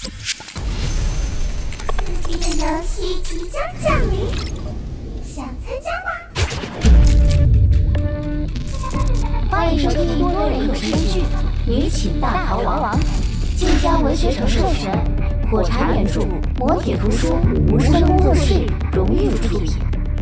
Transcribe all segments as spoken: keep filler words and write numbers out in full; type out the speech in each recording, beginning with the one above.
刺激的游戏即将降临，想参加吗？ 欢迎收听多人有声剧《女寝大逃亡》，晋江文学城授权，火柴原著，磨铁图书，无声工作室荣誉出品。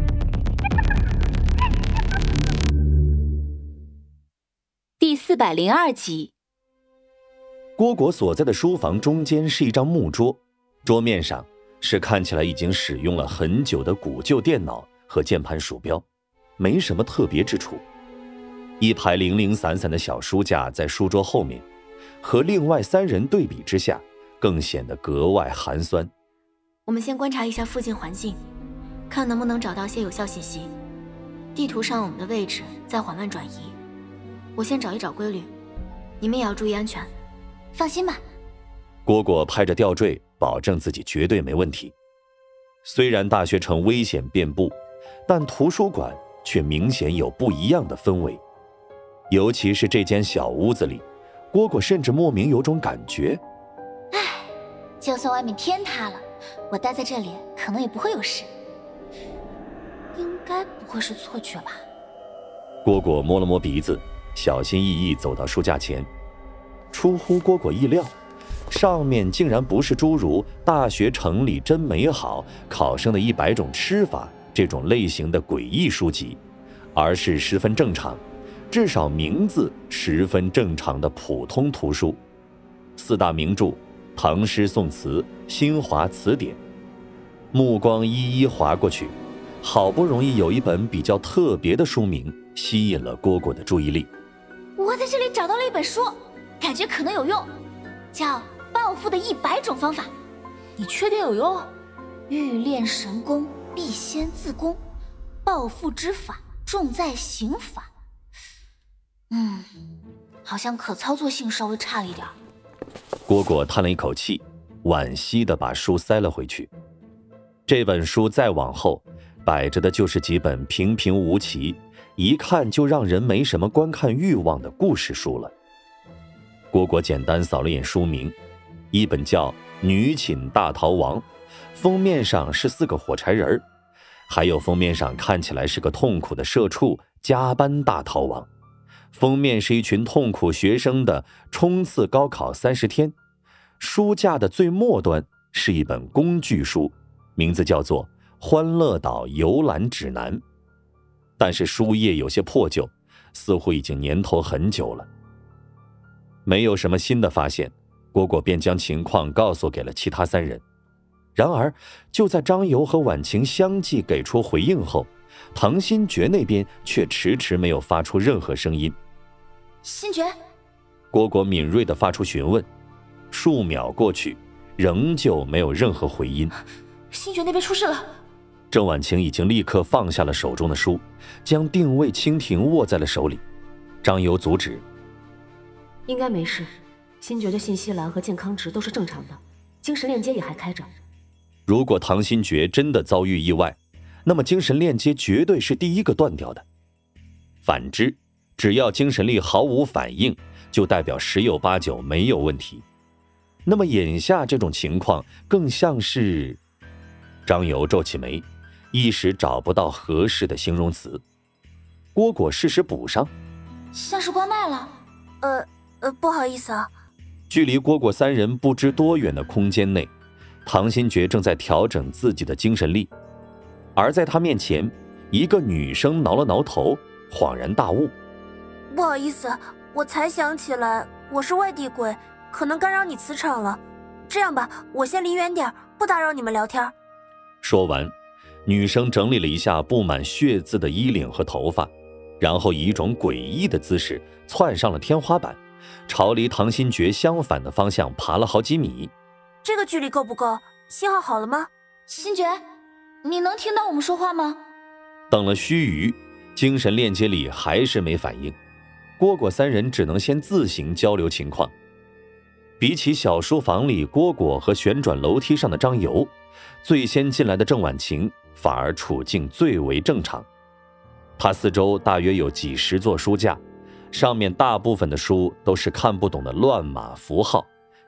第四百零二集。 郭果所在的书房中间是一张木桌，桌面上是看起来已经使用了很久的古旧电脑和键盘鼠标，没什么特别之处。一排零零散散的小书架在书桌后面，和另外三人对比之下，更显得格外寒酸。 我们先观察一下附近环境，看能不能找到些有效信息。地图上我们的位置在缓慢转移，我先找一找规律，你们也要注意安全。 放心吧。 蝈蝈拍着吊坠，保证自己绝对没问题。虽然大学城危险遍布，但图书馆却明显有不一样的氛围。尤其是这间小屋子里，蝈蝈甚至莫名有种感觉， 唉，就算外面天塌了，我待在这里可能也不会有事，应该不会是错觉吧。 蝈蝈摸了摸鼻子，小心翼翼走到书架前。出乎蝈蝈意料，上面竟然不是诸如大学城里真美好、考生的一百种吃法这种类型的诡异书籍，而是十分正常，至少名字十分正常的普通图书。四大名著、唐诗宋词、新华词典。目光一一划过去，好不容易有一本比较特别的书名吸引了蝈蝈的注意力。 我在这里找到了一本书，感觉可能有用，叫《暴富的一百种方法》。 你确定有用？ 欲练神功，必先自宫，暴富之法重在刑法。嗯，好像可操作性稍微差了一点。 蝈蝈叹了一口气，惋惜地把书塞了回去。这本书再往后摆着的就是几本平平无奇，一看就让人没什么观看欲望的故事书了。蝈蝈简单扫了眼书名，一本叫《女寝大逃亡》，封面上是四个火柴人，还有封面上看起来是个痛苦的社畜加班大逃亡。封面是一群痛苦学生的冲刺高考三十天。书架的最末端是一本工具书，名字叫做《欢乐岛游览指南》，但是书页有些破旧，似乎已经年头很久了。没有什么新的发现，蝈蝈便将情况告诉给了其他三人。然而就在张游和婉晴相继给出回应后，唐新觉那边却迟迟没有发出任何声音。 新觉， 蝈蝈敏锐地发出询问，数秒过去，仍旧没有任何回音。 新觉那边出事了。 郑婉晴已经立刻放下了手中的书，将定位蜻蜓握在了手里。张游阻止， 应该没事，新觉的信息栏和健康值都是正常的，精神链接也还开着。 如果唐新觉真的遭遇意外，那么精神链接绝对是第一个断掉的。反之，只要精神力毫无反应，就代表十有八九没有问题。那么眼下这种情况更像是……张游皱起眉，一时找不到合适的形容词。蝈蝈适时补上， 像是关麦了。 呃呃，不好意思啊。 距离蝈蝈三人不知多远的空间内，唐新觉正在调整自己的精神力，而在他面前，一个女生挠了挠头，恍然大悟。 不好意思，我才想起来我是外地鬼，可能干扰你磁场了。这样吧，我先离远点，不打扰你们聊天。 说完，女生整理了一下布满血渍的衣领和头发，然后以一种诡异的姿势窜上了天花板，朝离唐新觉相反的方向爬了好几米。 这个距离够不够？信号好了吗？ 新觉，你能听到我们说话吗？ 等了须臾，精神链接里还是没反应，蝈蝈三人只能先自行交流情况。比起小书房里蝈蝈和旋转楼梯上的张游，最先进来的郑婉晴反而处境最为正常。他四周大约有几十座书架，上面大部分的书都是看不懂的乱码符号，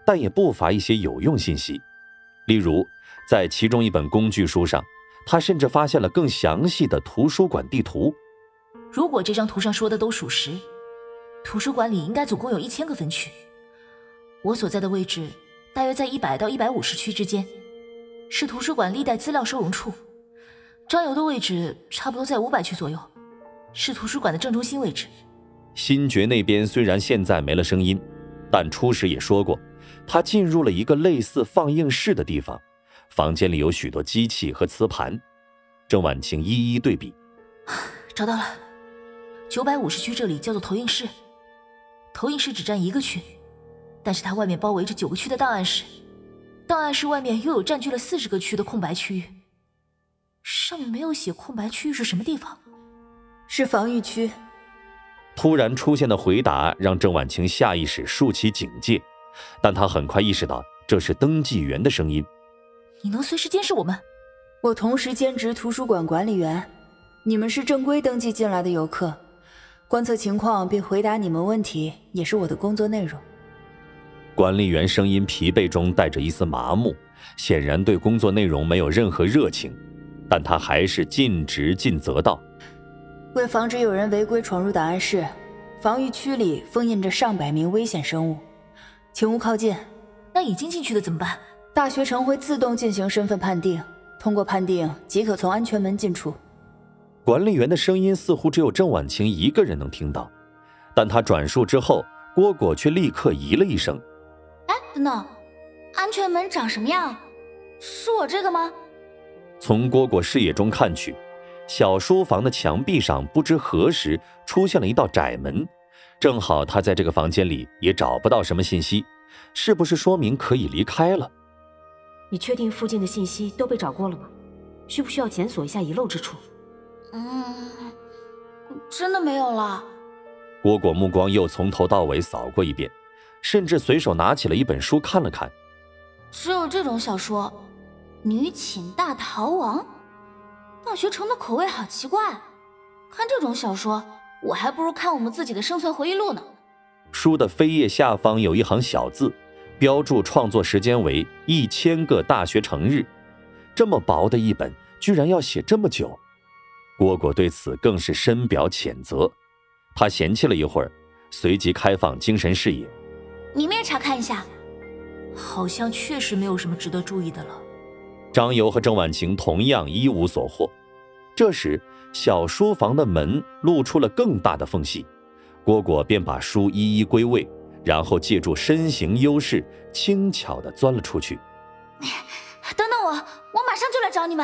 但也不乏一些有用信息。例如，在其中一本工具书上，他甚至发现了更详细的图书馆地图。 如果这张图上说的都属实，图书馆里应该总共有一千个分区。我所在的位置大约在一百到一百五十区之间，是图书馆历代资料收容处。张游的位置差不多在五百区左右，是图书馆的正中心位置。 新觉那边虽然现在没了声音，但初时也说过，他进入了一个类似放映室的地方，房间里有许多机器和磁盘。郑婉晴一一对比， 找到了，九百五十区这里叫做投影室，投影室只占一个区，但是它外面包围着九个区的档案室，档案室外面又有占据了四十个区的空白区域。上面没有写空白区域是什么地方？ 是防御区。 突然出现的回答让郑婉晴下意识竖起警戒，但她很快意识到这是登记员的声音。 你能随时监视我们？ 我同时兼职图书馆管理员，你们是正规登记进来的游客，观测情况并回答你们问题也是我的工作内容。 管理员声音疲惫中带着一丝麻木，显然对工作内容没有任何热情，但他还是尽职尽责道： 为防止有人违规闯入档案室，防御区里封印着上百名危险生物，请勿靠近。 那已经进去的怎么办？ 大学城会自动进行身份判定，通过判定即可从安全门进出。 管理员的声音似乎只有郑婉晴一个人能听到，但他转述之后，蝈蝈却立刻咦了一声。 哎，等等，安全门长什么样？是我这个吗？ 从蝈蝈视野中看去，小书房的墙壁上不知何时出现了一道窄门，正好他在这个房间里也找不到什么信息，是不是说明可以离开了？ 你确定附近的信息都被找过了吗？需不需要检索一下遗漏之处？ 嗯，真的没有了。 蝈蝈目光又从头到尾扫过一遍，甚至随手拿起了一本书看了看。 只有这种小说，女寝大逃亡。大学城的口味好奇怪，看这种小说，我还不如看我们自己的生存回忆录呢。 书的扉页下方有一行小字，标注创作时间为一千个大学城日。这么薄的一本，居然要写这么久。蝈蝈对此更是深表谴责，他嫌弃了一会儿，随即开放精神视野。 你们也查看一下。 好像确实没有什么值得注意的了。 张游和郑婉晴同样一无所获。这时，小书房的门露出了更大的缝隙，蝈蝈便把书一一归位，然后借助身形优势，轻巧地钻了出去。 等等我，我马上就来找你们。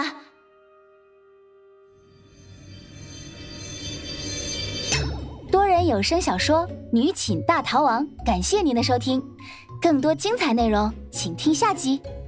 多人有声小说《女寝大逃亡》，感谢您的收听，更多精彩内容请听下集。